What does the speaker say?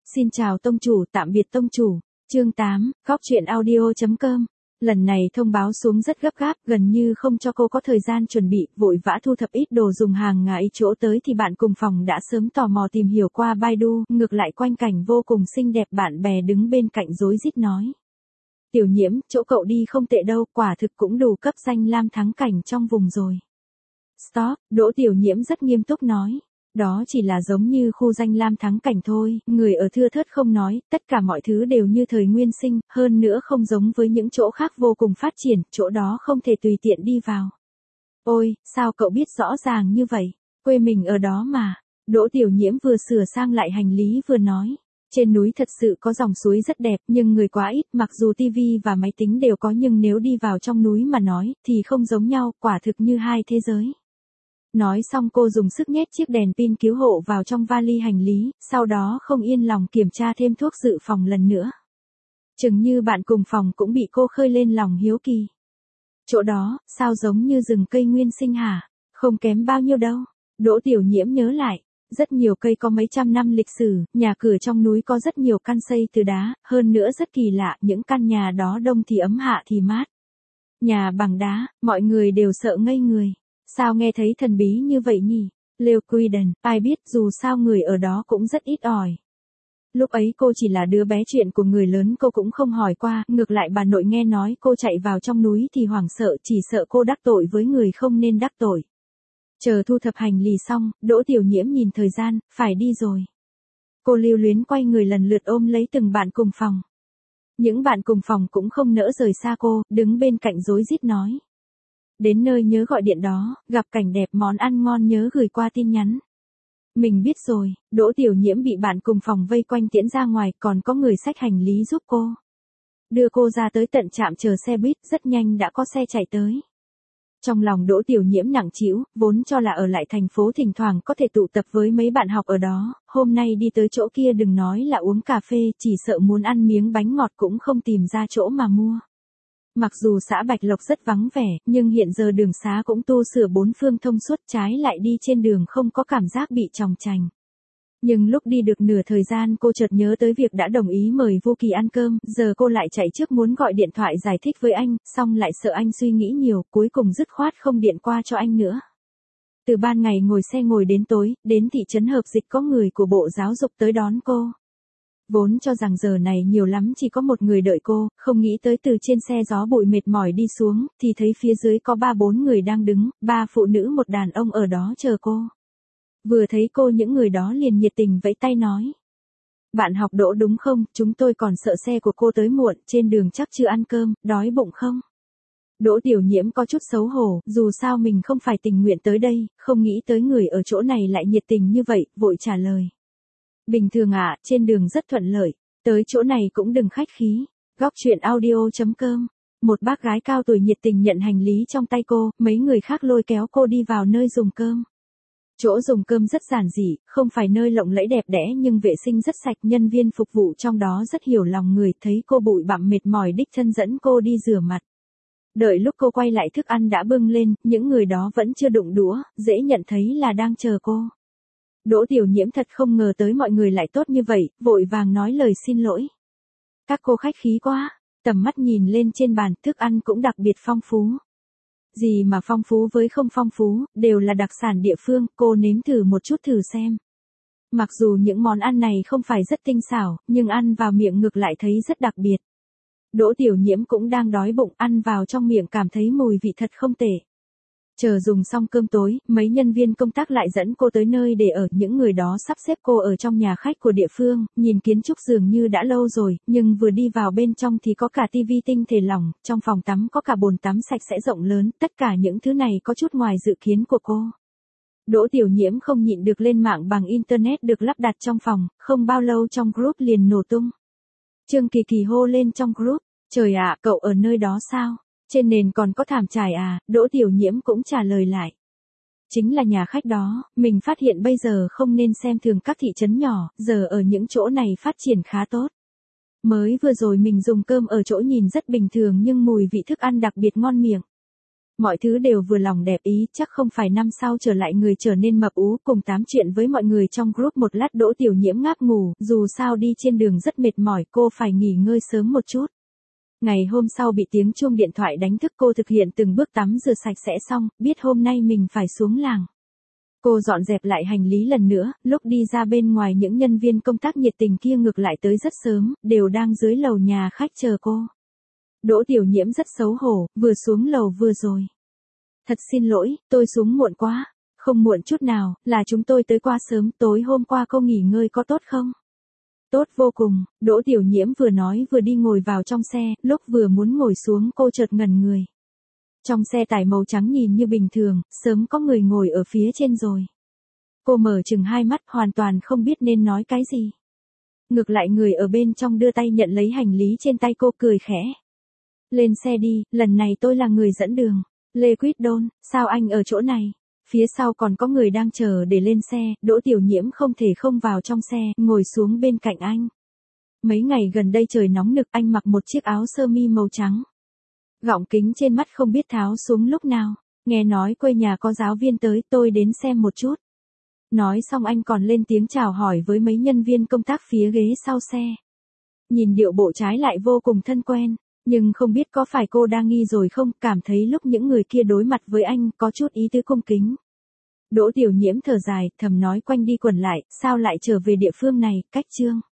Xin chào tông chủ, tạm biệt tông chủ. Chương 8, góc truyện audio.com. Lần này thông báo xuống rất gấp gáp, gần như không cho cô có thời gian chuẩn bị, vội vã thu thập ít đồ dùng hàng ngày chỗ tới thì bạn cùng phòng đã sớm tò mò tìm hiểu qua Baidu, ngược lại quanh cảnh vô cùng xinh đẹp bạn bè đứng bên cạnh rối rít nói. Tiểu Nhiễm, chỗ cậu đi không tệ đâu, quả thực cũng đủ cấp danh lam thắng cảnh trong vùng rồi. Stop, Đỗ Tiểu Nhiễm rất nghiêm túc nói. Đó chỉ là giống như khu danh lam thắng cảnh thôi, người ở thưa thớt không nói, tất cả mọi thứ đều như thời nguyên sinh, hơn nữa không giống với những chỗ khác vô cùng phát triển, chỗ đó không thể tùy tiện đi vào. Ôi, sao cậu biết rõ ràng như vậy, quê mình ở đó mà. Đỗ Tiểu Nhiễm vừa sửa sang lại hành lý vừa nói. Trên núi thật sự có dòng suối rất đẹp nhưng người quá ít, mặc dù tivi và máy tính đều có nhưng nếu đi vào trong núi mà nói thì không giống nhau, quả thực như hai thế giới. Nói xong cô dùng sức nhét chiếc đèn pin cứu hộ vào trong vali hành lý, sau đó không yên lòng kiểm tra thêm thuốc dự phòng lần nữa. Chừng như bạn cùng phòng cũng bị cô khơi lên lòng hiếu kỳ. Chỗ đó, sao giống như rừng cây nguyên sinh hả? Không kém bao nhiêu đâu. Đỗ Tiểu Nhiễm nhớ lại. Rất nhiều cây có mấy trăm năm lịch sử, nhà cửa trong núi có rất nhiều căn xây từ đá, hơn nữa rất kỳ lạ, những căn nhà đó đông thì ấm hạ thì mát. Nhà bằng đá, mọi người đều sợ ngây người. Sao nghe thấy thần bí như vậy nhỉ? Leo Quiden, ai biết dù sao người ở đó cũng rất ít ỏi. Lúc ấy cô chỉ là đứa bé, chuyện của người lớn cô cũng không hỏi qua, ngược lại bà nội nghe nói cô chạy vào trong núi thì hoảng sợ, chỉ sợ cô đắc tội với người không nên đắc tội. Chờ thu thập hành lý xong, Đỗ Tiểu Nhiễm nhìn thời gian, phải đi rồi. Cô lưu luyến quay người lần lượt ôm lấy từng bạn cùng phòng. Những bạn cùng phòng cũng không nỡ rời xa cô, đứng bên cạnh rối rít nói. Đến nơi nhớ gọi điện đó, gặp cảnh đẹp món ăn ngon nhớ gửi qua tin nhắn. Mình biết rồi, Đỗ Tiểu Nhiễm bị bạn cùng phòng vây quanh tiễn ra ngoài, còn có người xách hành lý giúp cô. Đưa cô ra tới tận trạm chờ xe buýt, rất nhanh đã có xe chạy tới. Trong lòng Đỗ Tiểu Nhiễm nặng trĩu, vốn cho là ở lại thành phố thỉnh thoảng có thể tụ tập với mấy bạn học ở đó, hôm nay đi tới chỗ kia đừng nói là uống cà phê, chỉ sợ muốn ăn miếng bánh ngọt cũng không tìm ra chỗ mà mua. Mặc dù xã Bạch Lộc rất vắng vẻ, nhưng hiện giờ đường xá cũng tu sửa bốn phương thông suốt, trái lại đi trên đường không có cảm giác bị chòng chành. Nhưng lúc đi được nửa thời gian cô chợt nhớ tới việc đã đồng ý mời Vô Kỳ ăn cơm, giờ cô lại chạy trước muốn gọi điện thoại giải thích với anh, xong lại sợ anh suy nghĩ nhiều, cuối cùng dứt khoát không điện qua cho anh nữa. Từ ban ngày ngồi xe ngồi đến tối, đến thị trấn Hợp Dịch có người của Bộ Giáo dục tới đón cô. Vốn cho rằng giờ này nhiều lắm chỉ có một người đợi cô, không nghĩ tới từ trên xe gió bụi mệt mỏi đi xuống, thì thấy phía dưới có 3-4 người đang đứng, 3 phụ nữ một đàn ông ở đó chờ cô. Vừa thấy cô những người đó liền nhiệt tình vẫy tay nói. Bạn học Đỗ đúng không, chúng tôi còn sợ xe của cô tới muộn, trên đường chắc chưa ăn cơm, đói bụng không? Đỗ Tiểu Nhiễm có chút xấu hổ, dù sao mình không phải tình nguyện tới đây, không nghĩ tới người ở chỗ này lại nhiệt tình như vậy, vội trả lời. Bình thường ạ, trên đường rất thuận lợi, tới chỗ này cũng đừng khách khí. Góc truyện audio.com. Một bác gái cao tuổi nhiệt tình nhận hành lý trong tay cô, mấy người khác lôi kéo cô đi vào nơi dùng cơm. Chỗ dùng cơm rất giản dị, không phải nơi lộng lẫy đẹp đẽ nhưng vệ sinh rất sạch, nhân viên phục vụ trong đó rất hiểu lòng người, thấy cô bụi bặm mệt mỏi đích thân dẫn cô đi rửa mặt. Đợi lúc cô quay lại thức ăn đã bưng lên, những người đó vẫn chưa đụng đũa, dễ nhận thấy là đang chờ cô. Đỗ Tiểu Nhiễm thật không ngờ tới mọi người lại tốt như vậy, vội vàng nói lời xin lỗi. Các cô khách khí quá, tầm mắt nhìn lên trên bàn, thức ăn cũng đặc biệt phong phú. Gì mà phong phú với không phong phú, đều là đặc sản địa phương, cô nếm thử một chút thử xem. Mặc dù những món ăn này không phải rất tinh xảo, nhưng ăn vào miệng ngược lại thấy rất đặc biệt. Đỗ Tiểu Nhiễm cũng đang đói bụng, ăn vào trong miệng cảm thấy mùi vị thật không tệ. Chờ dùng xong cơm tối, mấy nhân viên công tác lại dẫn cô tới nơi để ở, những người đó sắp xếp cô ở trong nhà khách của địa phương, nhìn kiến trúc dường như đã lâu rồi, nhưng vừa đi vào bên trong thì có cả tivi tinh thể lỏng, trong phòng tắm có cả bồn tắm sạch sẽ rộng lớn, tất cả những thứ này có chút ngoài dự kiến của cô. Đỗ Tiểu Nhiễm không nhịn được lên mạng bằng internet được lắp đặt trong phòng, không bao lâu trong group liền nổ tung. Trương Kỳ Kỳ hô lên trong group, trời ạ, cậu ở nơi đó sao? Trên nền còn có thảm trải à? Đỗ Tiểu Nhiễm cũng trả lời lại. Chính là nhà khách đó, mình phát hiện bây giờ không nên xem thường các thị trấn nhỏ, giờ ở những chỗ này phát triển khá tốt. Mới vừa rồi mình dùng cơm ở chỗ nhìn rất bình thường nhưng mùi vị thức ăn đặc biệt ngon miệng. Mọi thứ đều vừa lòng đẹp ý, chắc không phải năm sau trở lại người trở nên mập ú, cùng tám chuyện với mọi người trong group một lát Đỗ Tiểu Nhiễm ngáp ngủ, dù sao đi trên đường rất mệt mỏi, cô phải nghỉ ngơi sớm một chút. Ngày hôm sau bị tiếng chuông điện thoại đánh thức, cô thực hiện từng bước tắm rửa sạch sẽ xong, biết hôm nay mình phải xuống làng. Cô dọn dẹp lại hành lý lần nữa, lúc đi ra bên ngoài những nhân viên công tác nhiệt tình kia ngược lại tới rất sớm, đều đang dưới lầu nhà khách chờ cô. Đỗ Tiểu Nhiễm rất xấu hổ, vừa xuống lầu vừa rồi. Thật xin lỗi, tôi xuống muộn quá. Không muộn chút nào, là chúng tôi tới qua sớm, tối hôm qua cô nghỉ ngơi có tốt không? Tốt vô cùng, Đỗ Tiểu Nhiễm vừa nói vừa đi ngồi vào trong xe, lúc vừa muốn ngồi xuống cô chợt ngẩn người. Trong xe tải màu trắng nhìn như bình thường, sớm có người ngồi ở phía trên rồi. Cô mở chừng hai mắt hoàn toàn không biết nên nói cái gì. Ngược lại người ở bên trong đưa tay nhận lấy hành lý trên tay cô cười khẽ. Lên xe đi, lần này tôi là người dẫn đường. Lê Quýt Đôn, sao anh ở chỗ này? Phía sau còn có người đang chờ để lên xe, Đỗ Tiểu Nhiễm không thể không vào trong xe, ngồi xuống bên cạnh anh. Mấy ngày gần đây trời nóng nực, anh mặc một chiếc áo sơ mi màu trắng. Gọng kính trên mắt không biết tháo xuống lúc nào. Nghe nói quê nhà có giáo viên tới, tôi đến xem một chút. Nói xong anh còn lên tiếng chào hỏi với mấy nhân viên công tác phía ghế sau xe. Nhìn điệu bộ trái lại vô cùng thân quen. Nhưng không biết có phải cô đang nghi rồi không, cảm thấy lúc những người kia đối mặt với anh có chút ý tứ cung kính. Đỗ Tiểu Nhiễm thở dài, thầm nói quanh đi quẩn lại, sao lại trở về địa phương này, cách Trương